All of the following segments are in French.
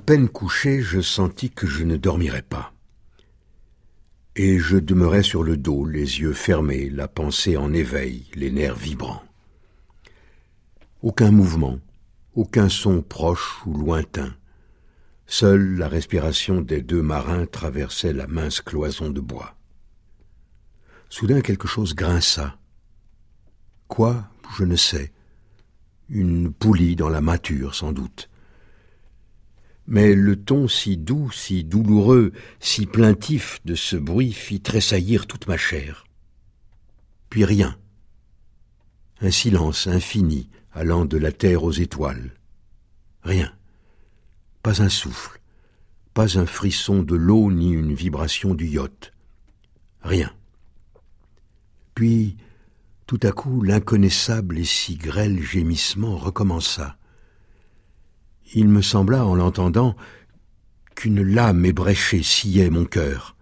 peine couché, je sentis que je ne dormirais pas. Et je demeurais sur le dos, les yeux fermés, la pensée en éveil, les nerfs vibrants. Aucun mouvement, aucun son proche ou lointain. Seule la respiration des deux marins traversait la mince cloison de bois. Soudain, quelque chose grinça. Quoi, je ne sais. Une poulie dans la mâture, sans doute. Mais le ton si doux, si douloureux, si plaintif de ce bruit fit tressaillir toute ma chair. Puis rien. Un silence infini allant de la terre aux étoiles. Rien. Pas un souffle, pas un frisson de l'eau ni une vibration du yacht. Rien. Puis, tout à coup, l'inconnaissable et si grêle gémissement recommença. Il me sembla, en l'entendant, qu'une lame ébréchée sciait mon cœur.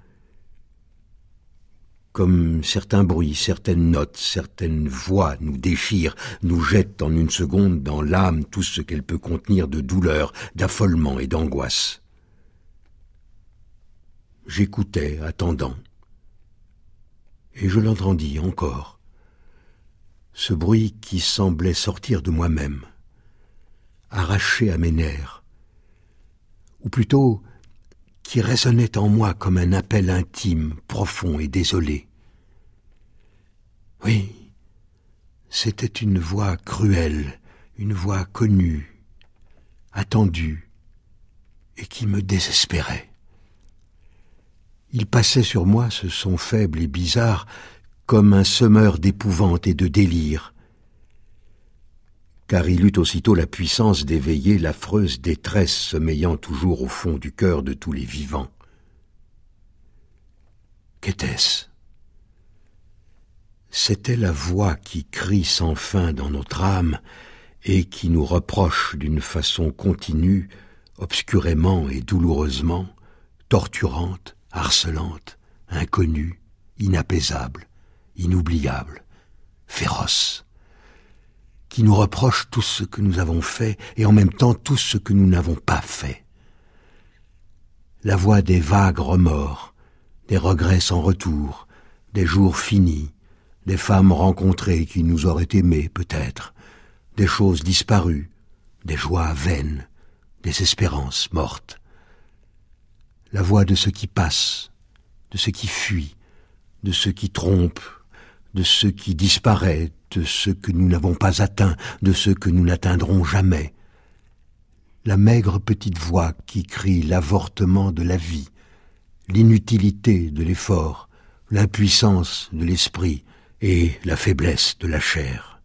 Comme certains bruits, certaines notes, certaines voix nous déchirent, nous jettent en une seconde dans l'âme tout ce qu'elle peut contenir de douleur, d'affolement et d'angoisse. J'écoutais, attendant. Et je l'entendis encore. Ce bruit qui semblait sortir de moi-même, arraché à mes nerfs, ou plutôt qui résonnait en moi comme un appel intime, profond et désolé. Oui, c'était une voix cruelle, une voix connue, attendue, et qui me désespérait. Il passait sur moi ce son faible et bizarre, comme un semeur d'épouvante et de délire, car il eut aussitôt la puissance d'éveiller l'affreuse détresse sommeillant toujours au fond du cœur de tous les vivants. Qu'était-ce ? C'était la voix qui crie sans fin dans notre âme et qui nous reproche d'une façon continue, obscurément et douloureusement, torturante, harcelante, inconnue, inapaisable, inoubliable, féroce, qui nous reproche tout ce que nous avons fait et en même temps tout ce que nous n'avons pas fait. La voix des vagues remords, des regrets sans retour, des jours finis, des femmes rencontrées qui nous auraient aimés peut-être, des choses disparues, des joies vaines, des espérances mortes. La voix de ce qui passe, de ce qui fuit, de ce qui trompe, de ce qui disparaît, de ce que nous n'avons pas atteint, de ce que nous n'atteindrons jamais. La maigre petite voix qui crie l'avortement de la vie, l'inutilité de l'effort, l'impuissance de l'esprit et la faiblesse de la chair.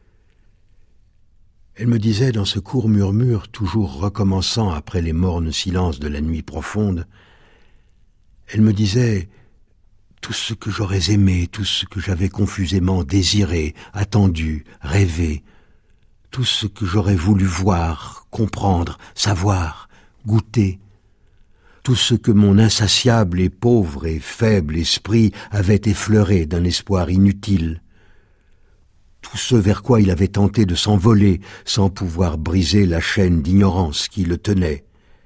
Elle me disait dans ce court murmure, toujours recommençant après les mornes silences de la nuit profonde, elle me disait tout ce que j'aurais aimé, tout ce que j'avais confusément désiré, attendu, rêvé, tout ce que j'aurais voulu voir, comprendre, savoir, goûter, tout ce que mon insatiable et pauvre et faible esprit avait effleuré d'un espoir inutile, tout ce vers quoi il avait tenté de s'envoler sans pouvoir briser la chaîne d'ignorance qui le tenait.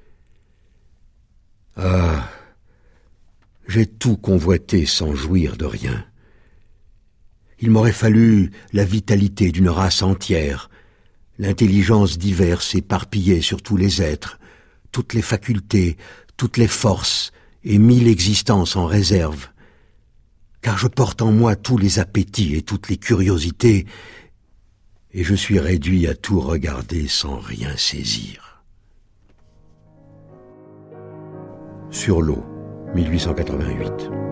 Ah, j'ai tout convoité sans jouir de rien. Il m'aurait fallu la vitalité d'une race entière, l'intelligence diverse éparpillée sur tous les êtres, toutes les facultés, toutes les forces et 1000 existences en réserve, car je porte en moi tous les appétits et toutes les curiosités, et je suis réduit à tout regarder sans rien saisir. Sur l'eau, 1888.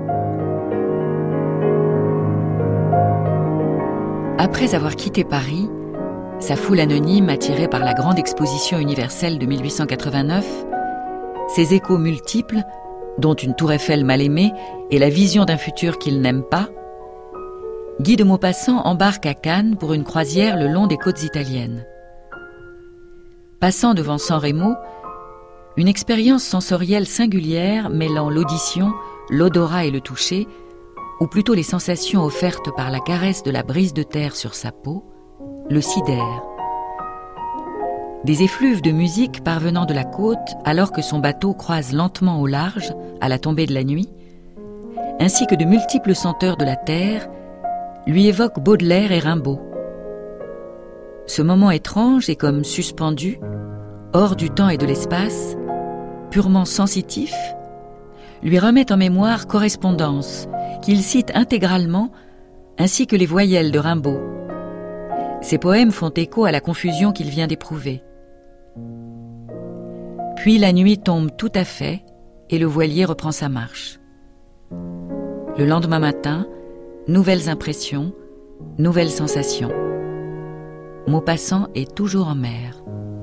Après avoir quitté Paris, sa foule anonyme attirée par la grande exposition universelle de 1889, ses échos multiples, dont une tour Eiffel mal aimée et la vision d'un futur qu'il n'aime pas, Guy de Maupassant embarque à Cannes pour une croisière le long des côtes italiennes. Passant devant San Remo, une expérience sensorielle singulière mêlant l'audition, l'odorat et le toucher, ou plutôt les sensations offertes par la caresse de la brise de terre sur sa peau, le sidère. Des effluves de musique parvenant de la côte alors que son bateau croise lentement au large à la tombée de la nuit, ainsi que de multiples senteurs de la terre, lui évoquent Baudelaire et Rimbaud. Ce moment étrange est comme suspendu, hors du temps et de l'espace, purement sensitif, lui remet en mémoire correspondance qu'il cite intégralement, ainsi que les voyelles de Rimbaud. Ces poèmes font écho à la confusion qu'il vient d'éprouver. Puis la nuit tombe tout à fait et le voilier reprend sa marche. Le lendemain matin, nouvelles impressions, nouvelles sensations. Maupassant est toujours en mer.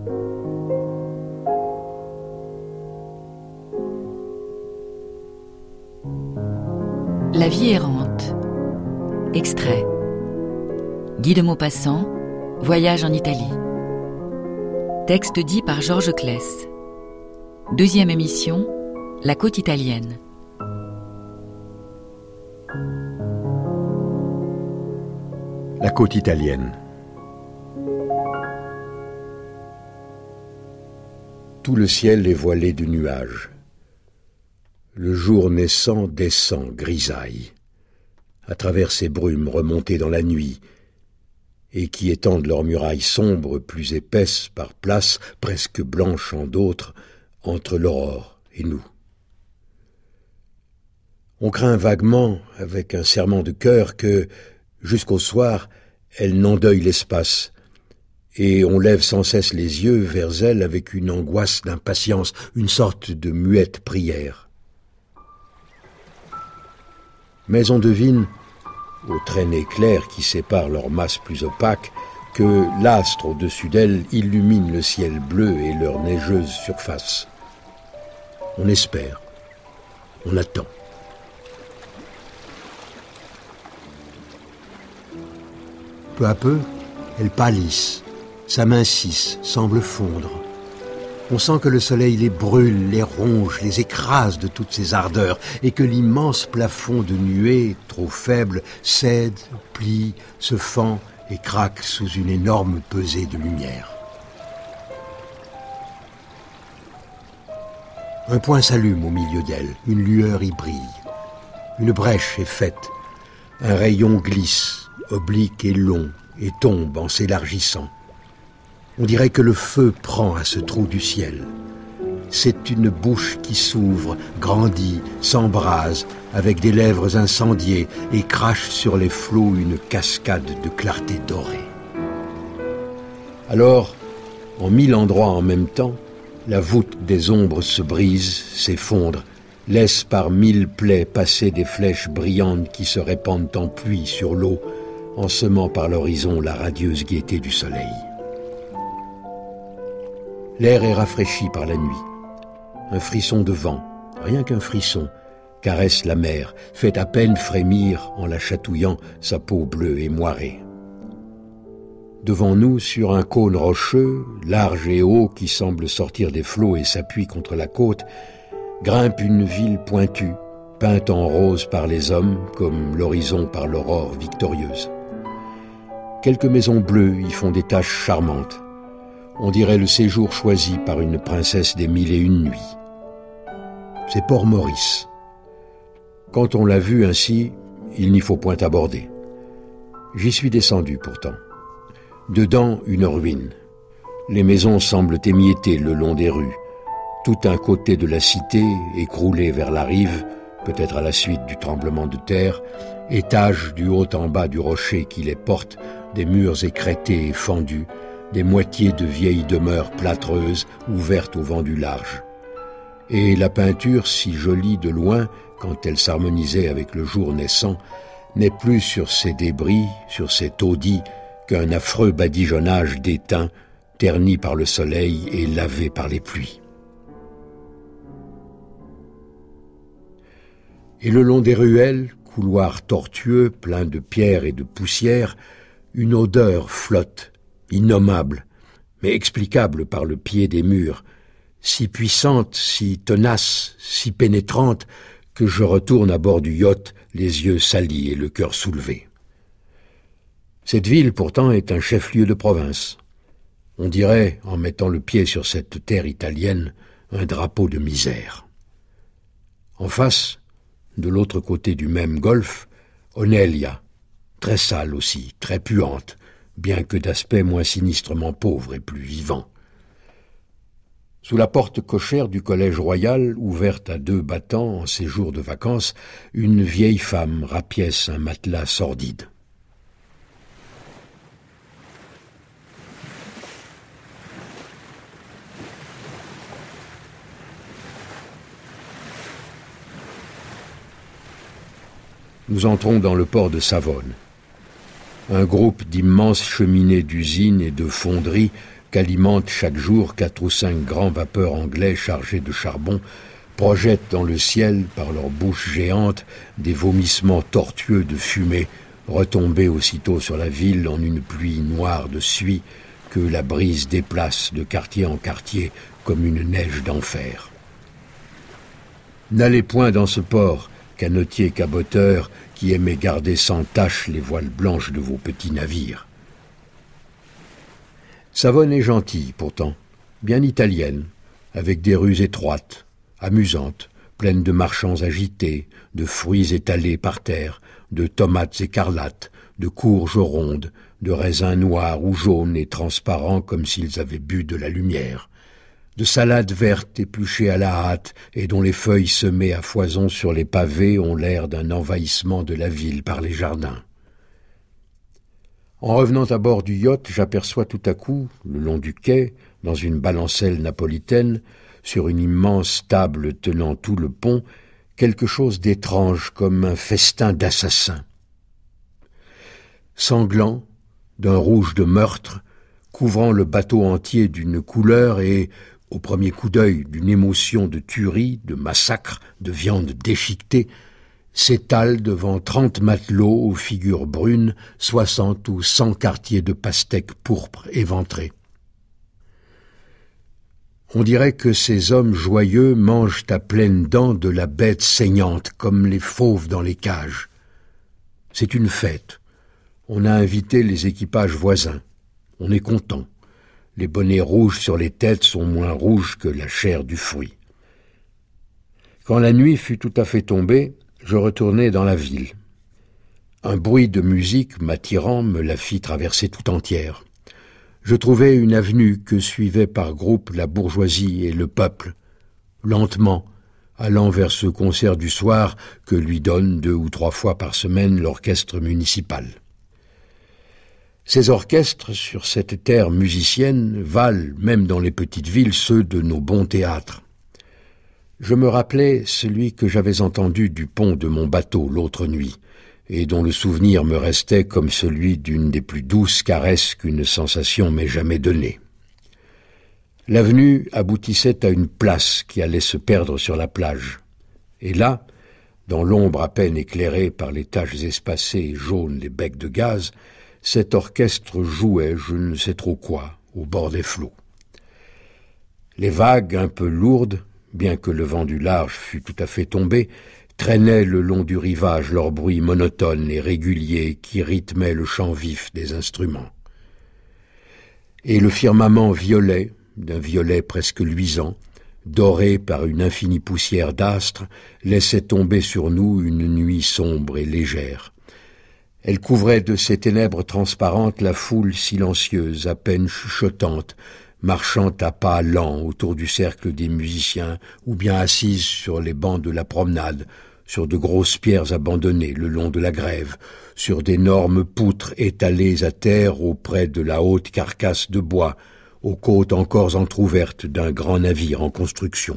La vie errante. Extrait. Guy de Maupassant, Voyage en Italie. Texte dit par Georges Claes. Deuxième émission, La côte italienne. La côte italienne. Tout le ciel est voilé de nuages. Le jour naissant descend, grisaille, à travers ces brumes remontées dans la nuit, et qui étendent leurs murailles sombres, plus épaisses par places, presque blanches en d'autres, entre l'aurore et nous. On craint vaguement, avec un serrement de cœur, que, jusqu'au soir, elle n'endeuille l'espace, et on lève sans cesse les yeux vers elle avec une angoisse d'impatience, une sorte de muette prière. Mais on devine, aux traînées claires qui séparent leurs masses plus opaques, que l'astre au-dessus d'elles illumine le ciel bleu et leur neigeuse surface. On espère, on attend. Peu à peu, elles pâlissent, s'amincissent, semblent fondre. On sent que le soleil les brûle, les ronge, les écrase de toutes ses ardeurs, et que l'immense plafond de nuées, trop faible, cède, plie, se fend et craque sous une énorme pesée de lumière. Un point s'allume au milieu d'elle, une lueur y brille. Une brèche est faite, un rayon glisse, oblique et long, et tombe en s'élargissant. On dirait que le feu prend à ce trou du ciel. C'est une bouche qui s'ouvre, grandit, s'embrase, avec des lèvres incendiées, et crache sur les flots une cascade de clarté dorée. Alors, en 1000 endroits en même temps, la voûte des ombres se brise, s'effondre, laisse par 1000 plaies passer des flèches brillantes qui se répandent en pluie sur l'eau, en semant par l'horizon la radieuse gaieté du soleil. L'air est rafraîchi par la nuit. Un frisson de vent, rien qu'un frisson, caresse la mer, fait à peine frémir en la chatouillant sa peau bleue et moirée. Devant nous, sur un cône rocheux, large et haut qui semble sortir des flots et s'appuie contre la côte, grimpe une ville pointue, peinte en rose par les hommes, comme l'horizon par l'aurore victorieuse. Quelques maisons bleues y font des taches charmantes. On dirait le séjour choisi par une princesse des 1001 nuits. C'est Port-Maurice. Quand on l'a vu ainsi, il n'y faut point aborder. J'y suis descendu pourtant. Dedans, une ruine. Les maisons semblent émiettées le long des rues. Tout un côté de la cité, écroulé vers la rive, peut-être à la suite du tremblement de terre, étage du haut en bas du rocher qui les porte, des murs écrêtés et fendus, des moitiés de vieilles demeures plâtreuses ouvertes au vent du large. Et la peinture, si jolie de loin, quand elle s'harmonisait avec le jour naissant, n'est plus sur ces débris, sur ces taudis, qu'un affreux badigeonnage d'étain, terni par le soleil et lavé par les pluies. Et le long des ruelles, couloirs tortueux, pleins de pierres et de poussière, une odeur flotte, innommable, mais explicable par le pied des murs, si puissante, si tenace, si pénétrante, que je retourne à bord du yacht, les yeux salis et le cœur soulevé. Cette ville, pourtant, est un chef-lieu de province. On dirait, en mettant le pied sur cette terre italienne, un drapeau de misère. En face, de l'autre côté du même golfe, Onelia, très sale aussi, très puante, bien que d'aspect moins sinistrement pauvre et plus vivant. Sous la porte cochère du collège royal, ouverte à 2 battants en séjour de vacances, une vieille femme rapièce un matelas sordide. Nous entrons dans le port de Savone. Un groupe d'immenses cheminées d'usines et de fonderies qu'alimentent chaque jour 4 ou 5 grands vapeurs anglais chargés de charbon projettent dans le ciel, par leurs bouches géantes, des vomissements tortueux de fumée retombés aussitôt sur la ville en une pluie noire de suie que la brise déplace de quartier en quartier comme une neige d'enfer. N'allez point dans ce port, canotiers caboteurs qui aimez garder sans tache les voiles blanches de vos petits navires. Savone est gentille, pourtant, bien italienne, avec des rues étroites, amusantes, pleines de marchands agités, de fruits étalés par terre, de tomates écarlates, de courges rondes, de raisins noirs ou jaunes et transparents comme s'ils avaient bu de la lumière, de salades vertes épluchées à la hâte et dont les feuilles semées à foison sur les pavés ont l'air d'un envahissement de la ville par les jardins. En revenant à bord du yacht, j'aperçois tout à coup, le long du quai, dans une balancelle napolitaine, sur une immense table tenant tout le pont, quelque chose d'étrange comme un festin d'assassins. Sanglant, d'un rouge de meurtre, couvrant le bateau entier d'une couleur et, au premier coup d'œil, d'une émotion de tuerie, de massacre, de viande déchiquetée, s'étale devant 30 matelots aux figures brunes, 60 ou 100 quartiers de pastèques pourpres éventrés. On dirait que ces hommes joyeux mangent à pleines dents de la bête saignante, comme les fauves dans les cages. C'est une fête. On a invité les équipages voisins. On est content. Les bonnets rouges sur les têtes sont moins rouges que la chair du fruit. Quand la nuit fut tout à fait tombée, je retournai dans la ville. Un bruit de musique m'attirant me la fit traverser tout entière. Je trouvai une avenue que suivaient par groupes la bourgeoisie et le peuple, lentement, allant vers ce concert du soir que lui donne 2 ou 3 fois par semaine l'orchestre municipal. Ces orchestres, sur cette terre musicienne, valent, même dans les petites villes, ceux de nos bons théâtres. Je me rappelais celui que j'avais entendu du pont de mon bateau l'autre nuit, et dont le souvenir me restait comme celui d'une des plus douces caresses qu'une sensation m'ait jamais donnée. L'avenue aboutissait à une place qui allait se perdre sur la plage. Et là, dans l'ombre à peine éclairée par les taches espacées et jaunes des becs de gaz, cet orchestre jouait je ne sais trop quoi, au bord des flots. Les vagues, un peu lourdes, bien que le vent du large fût tout à fait tombé, traînaient le long du rivage leur bruit monotone et régulier qui rythmait le chant vif des instruments. Et le firmament violet, d'un violet presque luisant, doré par une infinie poussière d'astres, laissait tomber sur nous une nuit sombre et légère. Elle couvrait de ses ténèbres transparentes la foule silencieuse, à peine chuchotante, marchant à pas lents autour du cercle des musiciens ou bien assise sur les bancs de la promenade, sur de grosses pierres abandonnées le long de la grève, sur d'énormes poutres étalées à terre auprès de la haute carcasse de bois, aux côtes encore entr'ouvertes d'un grand navire en construction.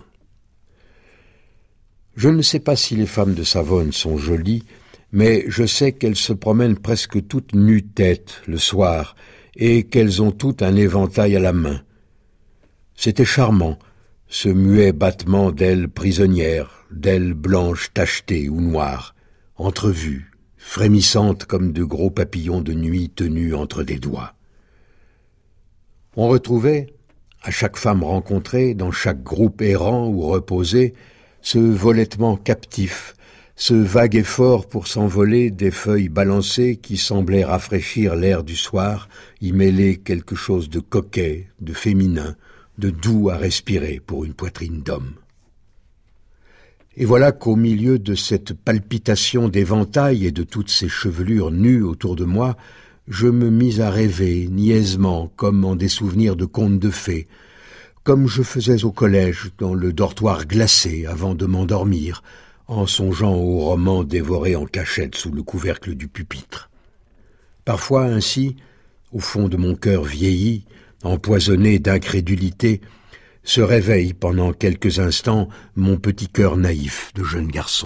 Je ne sais pas si les femmes de Savone sont jolies, mais je sais qu'elles se promènent presque toutes nu-tête le soir et qu'elles ont toutes un éventail à la main. C'était charmant, ce muet battement d'ailes prisonnières, d'ailes blanches tachetées ou noires, entrevues, frémissantes comme de gros papillons de nuit tenus entre des doigts. On retrouvait, à chaque femme rencontrée, dans chaque groupe errant ou reposé, ce volettement captif, ce vague effort pour s'envoler des feuilles balancées qui semblaient rafraîchir l'air du soir, y mêler quelque chose de coquet, de féminin, de doux à respirer pour une poitrine d'homme. Et voilà qu'au milieu de cette palpitation d'éventail et de toutes ces chevelures nues autour de moi, je me mis à rêver niaisement, comme en des souvenirs de contes de fées, comme je faisais au collège dans le dortoir glacé avant de m'endormir, en songeant aux romans dévorés en cachette sous le couvercle du pupitre. Parfois ainsi, au fond de mon cœur vieilli, empoisonné d'incrédulité, se réveille pendant quelques instants mon petit cœur naïf de jeune garçon.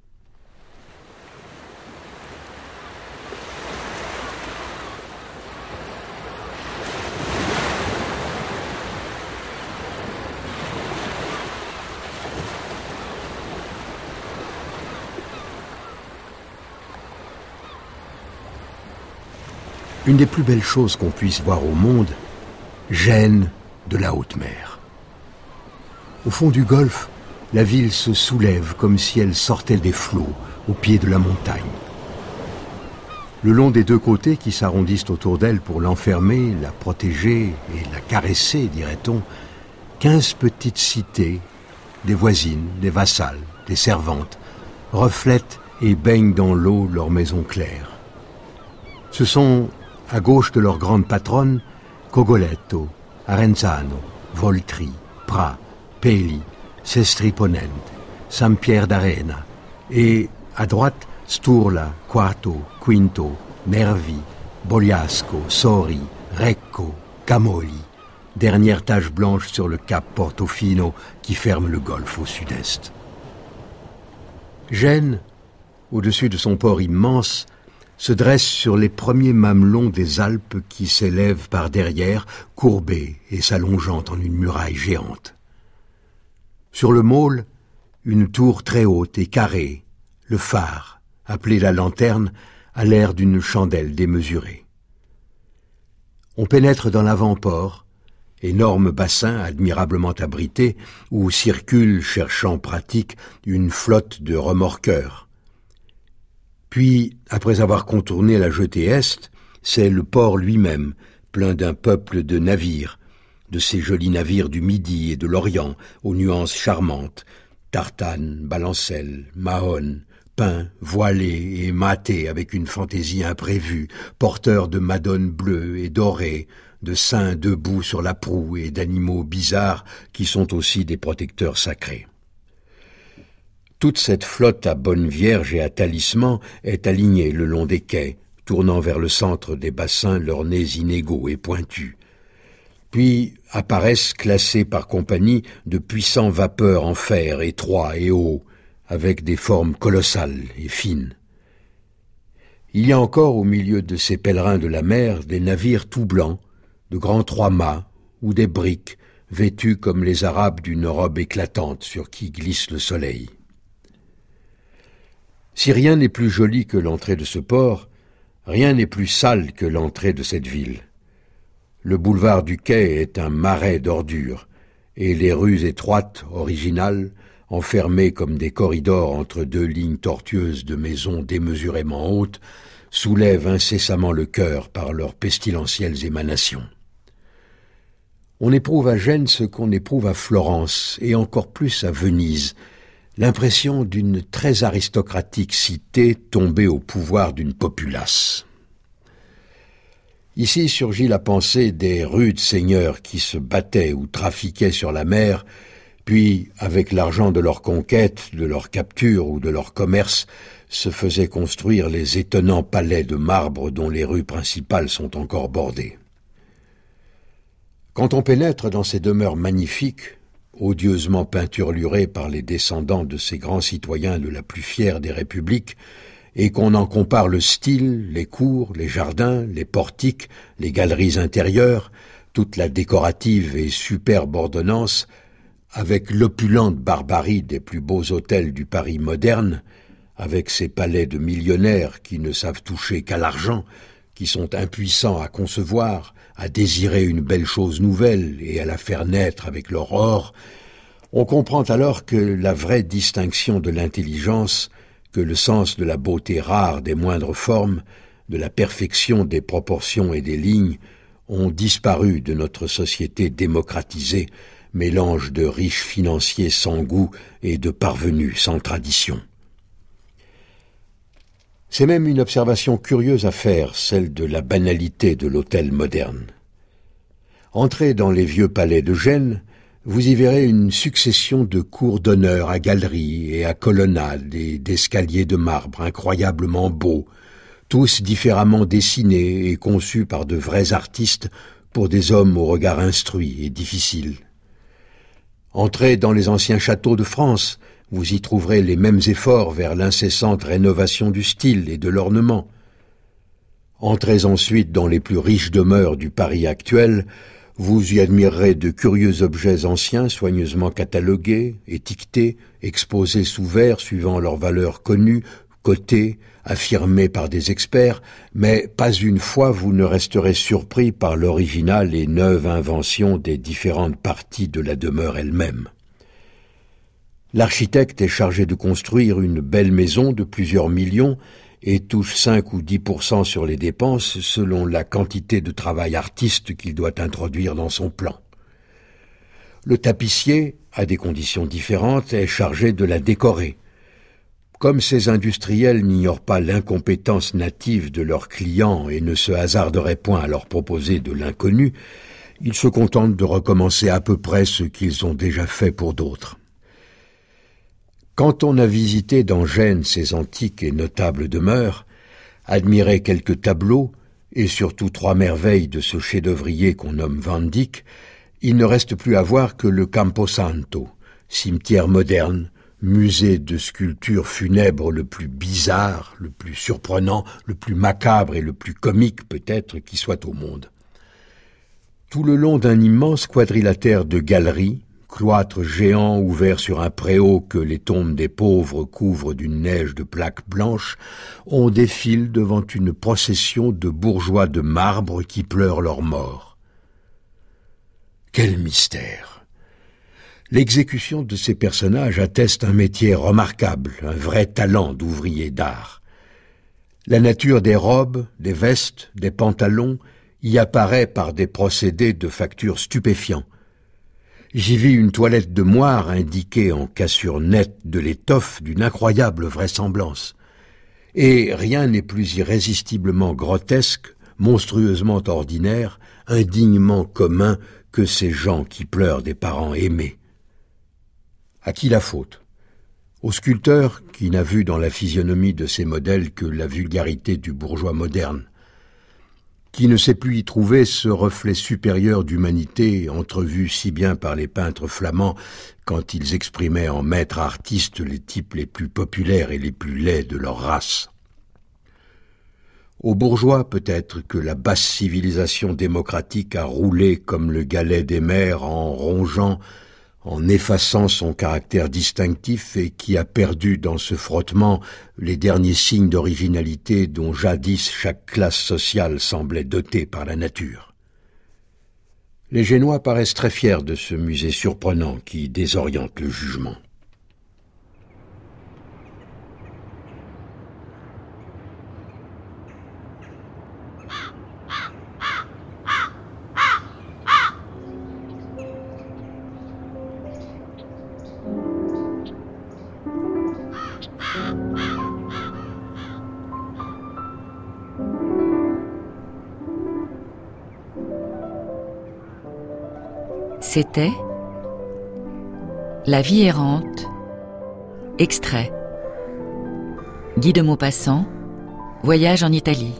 Une des plus belles choses qu'on puisse voir au monde, Gênes de la haute mer. Au fond du golfe, la ville se soulève comme si elle sortait des flots au pied de la montagne. Le long des deux côtés qui s'arrondissent autour d'elle pour l'enfermer, la protéger et la caresser, dirait-on, 15 petites cités, des voisines, des vassales, des servantes, reflètent et baignent dans l'eau leurs maisons claires. Ce sont, à gauche de leur grande patronne, Cogoletto, Arenzano, Voltri, Pra, Peli, Sestri Ponente, Saint-Pierre d'Arena, et à droite, Sturla, Quarto, Quinto, Nervi, Bogliasco, Sori, Recco, Camoli, dernière tache blanche sur le cap Portofino qui ferme le golfe au sud-est. Gênes, au-dessus de son port immense, se dresse sur les premiers mamelons des Alpes qui s'élèvent par derrière, courbés et s'allongeant en une muraille géante. Sur le môle, une tour très haute et carrée, le phare, appelé la lanterne, a l'air d'une chandelle démesurée. On pénètre dans l'avant-port, énorme bassin admirablement abrité, où circule, cherchant pratique, une flotte de remorqueurs. Puis, après avoir contourné la jetée est, c'est le port lui-même, plein d'un peuple de navires, de ces jolis navires du Midi et de l'Orient, aux nuances charmantes, tartanes, balancelles, mahone, peints, voilés et matés avec une fantaisie imprévue, porteurs de madones bleues et dorées, de saints debout sur la proue et d'animaux bizarres qui sont aussi des protecteurs sacrés. Toute cette flotte à bonne vierge et à talisman est alignée le long des quais, tournant vers le centre des bassins leurs nez inégaux et pointus. Puis apparaissent classés par compagnie de puissants vapeurs en fer étroits et hauts, avec des formes colossales et fines. Il y a encore au milieu de ces pèlerins de la mer des navires tout blancs, de grands trois-mâts ou des briques, vêtus comme les Arabes d'une robe éclatante sur qui glisse le soleil. Si rien n'est plus joli que l'entrée de ce port, rien n'est plus sale que l'entrée de cette ville. Le boulevard du quai est un marais d'ordures, et les rues étroites, originales, enfermées comme des corridors entre deux lignes tortueuses de maisons démesurément hautes, soulèvent incessamment le cœur par leurs pestilentielles émanations. On éprouve à Gênes ce qu'on éprouve à Florence, et encore plus à Venise, l'impression d'une très aristocratique cité tombée au pouvoir d'une populace. Ici surgit la pensée des rudes seigneurs qui se battaient ou trafiquaient sur la mer, puis, avec l'argent de leur conquête, de leur capture ou de leur commerce, se faisaient construire les étonnants palais de marbre dont les rues principales sont encore bordées. Quand on pénètre dans ces demeures magnifiques, odieusement peinturlurées par les descendants de ces grands citoyens de la plus fière des républiques, et qu'on en compare le style, les cours, les jardins, les portiques, les galeries intérieures, toute la décorative et superbe ordonnance, avec l'opulente barbarie des plus beaux hôtels du Paris moderne, avec ces palais de millionnaires qui ne savent toucher qu'à l'argent, qui sont impuissants à concevoir, à désirer une belle chose nouvelle et à la faire naître avec leur or, on comprend alors que la vraie distinction de l'intelligence, que le sens de la beauté rare des moindres formes, de la perfection des proportions et des lignes, ont disparu de notre société démocratisée, mélange de riches financiers sans goût et de parvenus sans tradition. C'est même une observation curieuse à faire, celle de la banalité de l'hôtel moderne. Entrez dans les vieux palais de Gênes, vous y verrez une succession de cours d'honneur à galeries et à colonnades et d'escaliers de marbre incroyablement beaux, tous différemment dessinés et conçus par de vrais artistes pour des hommes au regard instruit et difficile. Entrez dans les anciens châteaux de France, vous y trouverez les mêmes efforts vers l'incessante rénovation du style et de l'ornement. Entrez ensuite dans les plus riches demeures du Paris actuel, vous y admirerez de curieux objets anciens soigneusement catalogués, étiquetés, exposés sous verre suivant leur valeur connue, cotés, affirmés par des experts, mais pas une fois vous ne resterez surpris par l'originale et neuve invention des différentes parties de la demeure elle-même. L'architecte est chargé de construire une belle maison de plusieurs millions et touche 5 ou 10% sur les dépenses selon la quantité de travail artiste qu'il doit introduire dans son plan. Le tapissier, à des conditions différentes, est chargé de la décorer. Comme ces industriels n'ignorent pas l'incompétence native de leurs clients et ne se hasarderaient point à leur proposer de l'inconnu, ils se contentent de recommencer à peu près ce qu'ils ont déjà fait pour d'autres. Quand on a visité dans Gênes ces antiques et notables demeures, admiré quelques tableaux et surtout 3 merveilles de ce chef-d'œuvrier qu'on nomme Van Dyck, il ne reste plus à voir que le Camposanto, cimetière moderne, musée de sculptures funèbres le plus bizarre, le plus surprenant, le plus macabre et le plus comique peut-être qui soit au monde. Tout le long d'un immense quadrilatère de galeries, cloître géant ouvert sur un préau que les tombes des pauvres couvrent d'une neige de plaques blanches, on défile devant une procession de bourgeois de marbre qui pleurent leurs morts. Quel mystère! L'exécution de ces personnages atteste un métier remarquable, un vrai talent d'ouvrier d'art. La nature des robes, des vestes, des pantalons y apparaît par des procédés de facture stupéfiants. J'y vis une toilette de moire indiquée en cassure nette de l'étoffe d'une incroyable vraisemblance. Et rien n'est plus irrésistiblement grotesque, monstrueusement ordinaire, indignement commun que ces gens qui pleurent des parents aimés. À qui la faute? Au sculpteur qui n'a vu dans la physionomie de ces modèles que la vulgarité du bourgeois moderne, qui ne sait plus y trouver ce reflet supérieur d'humanité entrevu si bien par les peintres flamands quand ils exprimaient en maîtres artistes les types les plus populaires et les plus laids de leur race. Aux bourgeois, peut-être que la basse civilisation démocratique a roulé comme le galet des mers en rongeant, en effaçant son caractère distinctif et qui a perdu dans ce frottement les derniers signes d'originalité dont jadis chaque classe sociale semblait dotée par la nature. Les Génois paraissent très fiers de ce musée surprenant qui désoriente le jugement. C'était La vie errante, extrait. Guy de Maupassant, Voyage en Italie.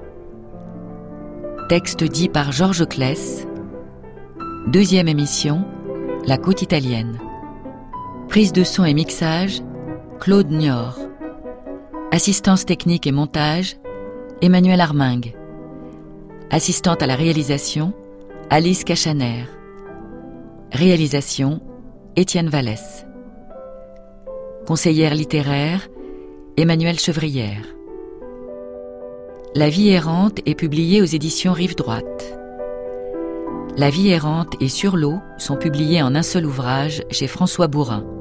Texte dit par Georges Claes. 2e émission, La côte italienne. Prise de son et mixage, Claude Niort. Assistance technique et montage, Emmanuel Armingue. Assistante à la réalisation, Alice Cachaner. Réalisation, Étienne Vallès. Conseillère littéraire, Emmanuelle Chevrière. La vie errante est publiée aux éditions Rive Droite. La vie errante et Sur l'eau sont publiés en un seul ouvrage chez François Bourin.